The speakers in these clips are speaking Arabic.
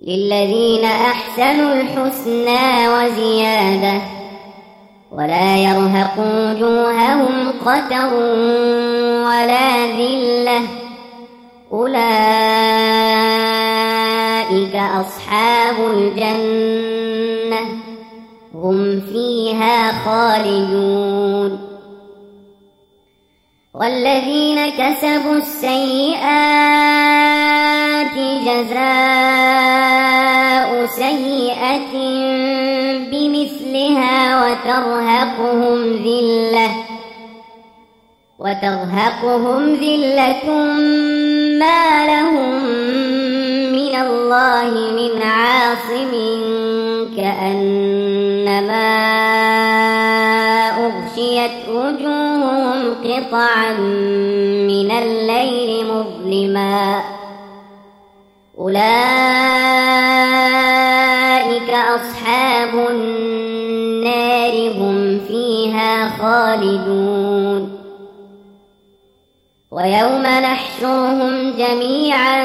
للذين أحسنوا الحسنى وزيادة ولا يرهق وجوههم قتر ولا ذلة أولئك أصحاب الجنة هم فيها خالدون. والذين كسبوا السيئات جزاء سيئة بمثلها وترهقهم ذلة ما لهم من الله من عاصم كأنما أغشيت وجوههم قطعا من الليل مظلما أولئك أصحاب النار هم فيها خالدون. ويوم نحشرهم جميعا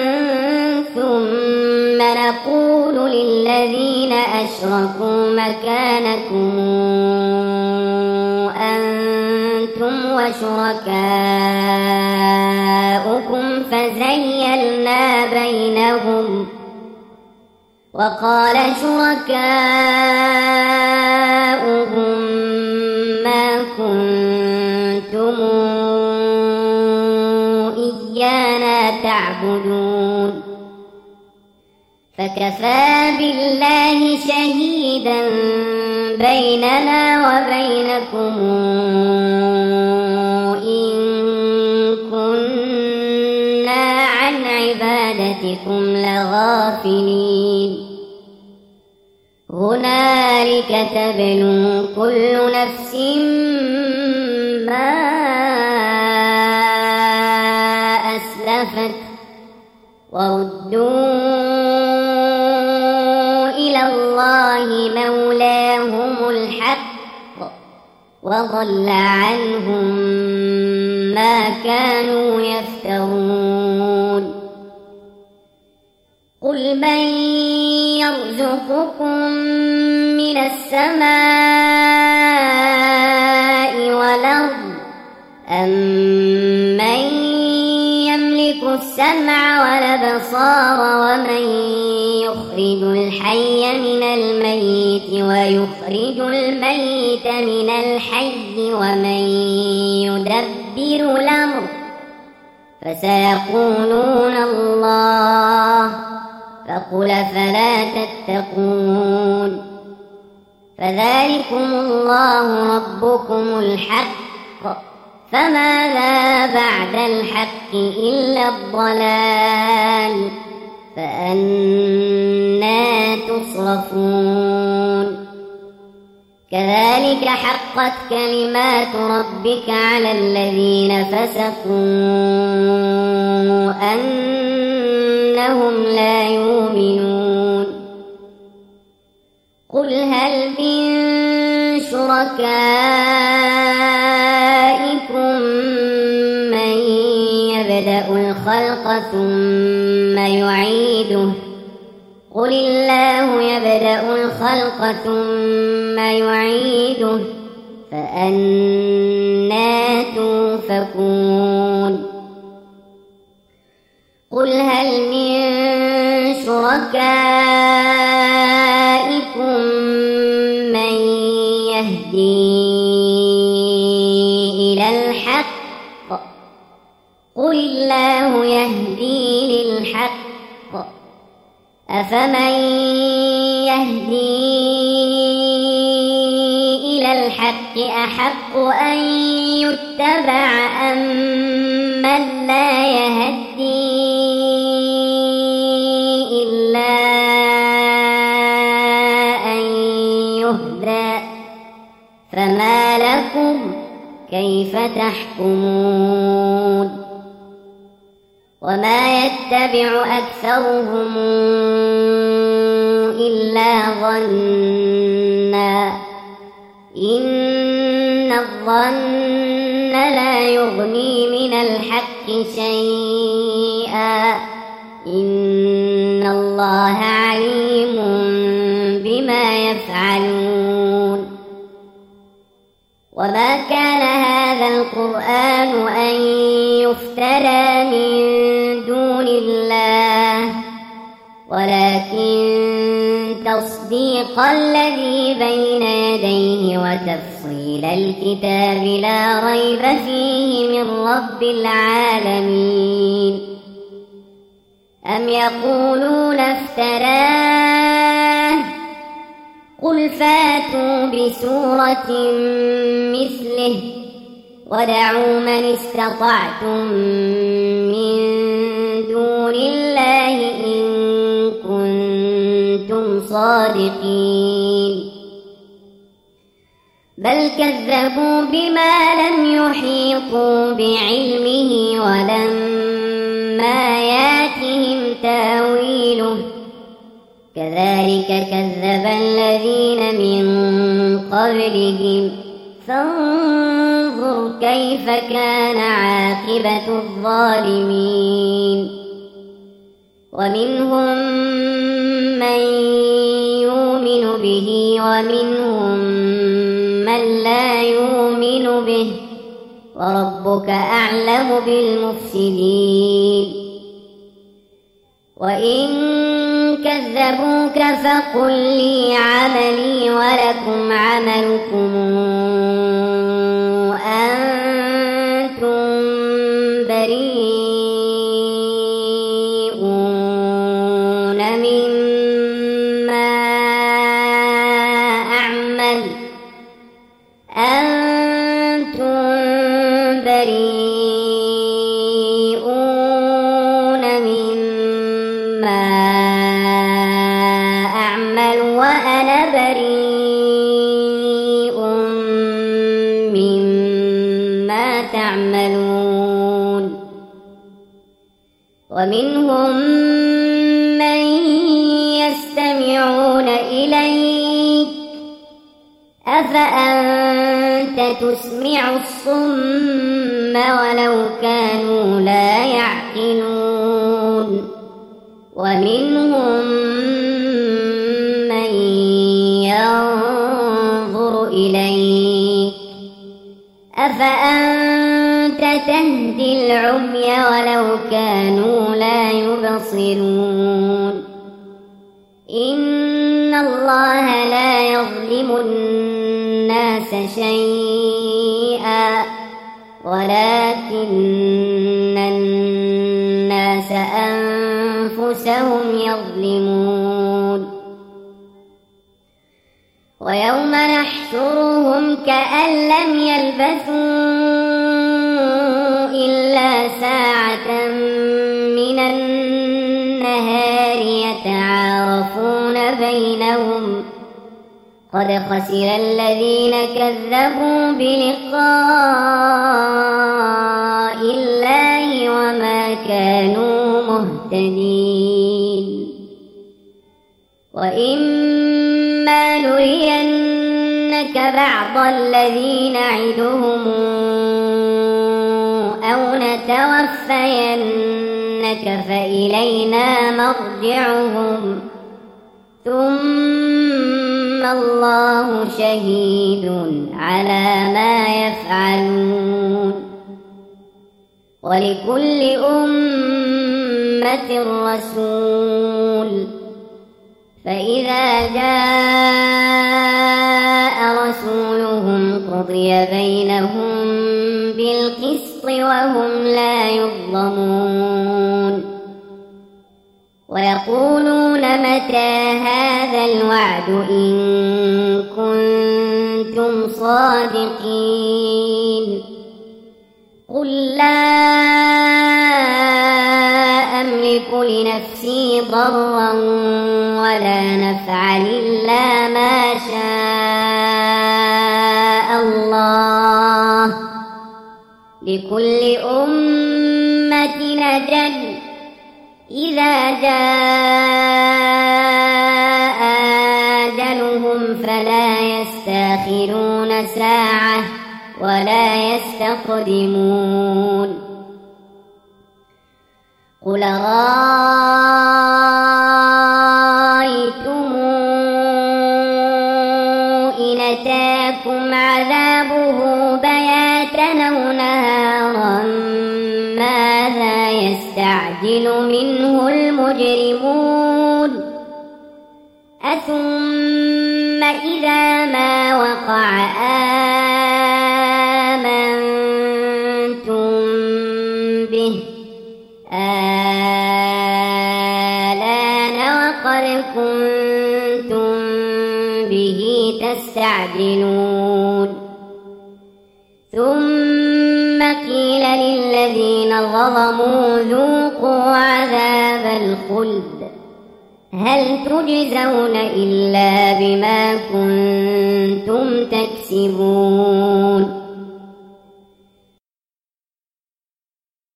ثم نقول للذين أشركوا مكانكم أنتم وشركاؤكم فزيلنا بينهم وقال شركاؤهم ما كنتم إيانا تعبدون فكفى بالله شهيدا بيننا وبينكم إن كنا عن عبادتكم لغافلين. هنالك تبلو كل نفس ما أسلفت وردوا إلى الله مولاهم الحق وضل عنهم ما كانوا يفترون. قل من يرزقكم من السماء والأرض أمن يملك السمع والأبصار ومن يخرج الحي من الميت ويخرج الميت من الحي ومن يدبر الأمر فسيقولون الله فقل فلا تتقون. فذلكم الله ربكم الحق فماذا بعد الحق إلا الضلال فأنى تصرفون. كذلك حقت كلمات ربك على الذين فسقوا أنهم لا يؤمنون. قل هل من شركائكم من يبدأ الخلق ثم يعيده قل الله يبدأ الخلق ثم يعيده فأنى توفكون. قل هل من شركائكم من يهدي إلى الحق قل الله يهدي للحق أفمن يهدي إلى الحق أحق أن يتبع أم من لا يهدي إلا أن يهدى فما لكم كيف تحكمون. وما يتبع أكثرهم إلا ظنا إن الظن لا يغني من الحق شيئا إن الله عليم بما يفعلون. وما كان هذا القرآن أن يفترى من دون الله ولكن تصديق الذي بين يديه وتفصيل الكتاب لا ريب فيه من رب العالمين. أم يقولون افتراه قل فاتوا بسورة مثله ودعوا من استطعتم من دون الله إن كنتم صادقين. بل كذبوا بما لم يحيطوا بعلمه ولما ياتهم تاويله كذلك كذب الذين من قبلهم فانظر كيف كان عاقبة الظالمين. ومنهم من يؤمن به ومنهم من لا يؤمن به وربك أعلم بالمفسدين. وإن كذبوك فقل لي عملي ولكم عملكم أنتم بريئون مما أعمل وأنا بريء مما تعملون. ومنهم من يستمعون إليك أفأنت تسمع الصم ولو كانوا لا يعقلون. ومنهم من ينظر إليك أفأنت تهدي العمي ولو كانوا لا يبصرون. إن الله لا يظلم الناس شيئا ولكن الناس أنفسهم يظلمون. ويوم نحشرهم كأن لم يلبثوا إلا ساعة من النهار يتعارفون بينهم قد خسر الذين كذبوا بلقاء الله وما كانوا مهتدين. وإما نرينك بعض الذي نعدهم أو نتوفينك فإلينا مرجعهم ثم الله شهيد على ما يفعلون. ولكل أمة رسول فإذا جاء رسولهم قضي بينهم بالقسط وهم لا يظلمون. ويقولون متى هذا الوعد إن كنتم صادقين. قل لا أملك لنفسي ضرا ولا نفعا إلا ما شاء الله لكل أمة أجل إذا جاء أجلهم فلا يستأخرون ساعة ولا يستقدمون. قل يأتيكم عذابه بياتا أو نهارا ماذا يستعجل منه المجرمون أثم إذا ما وقع آمنتم به آلان وقد كنتم به تستعجلون ثم قيل للذين ظلموا ذوقوا عذاب الخلد هل تجزون إلا بما كنتم تكسبون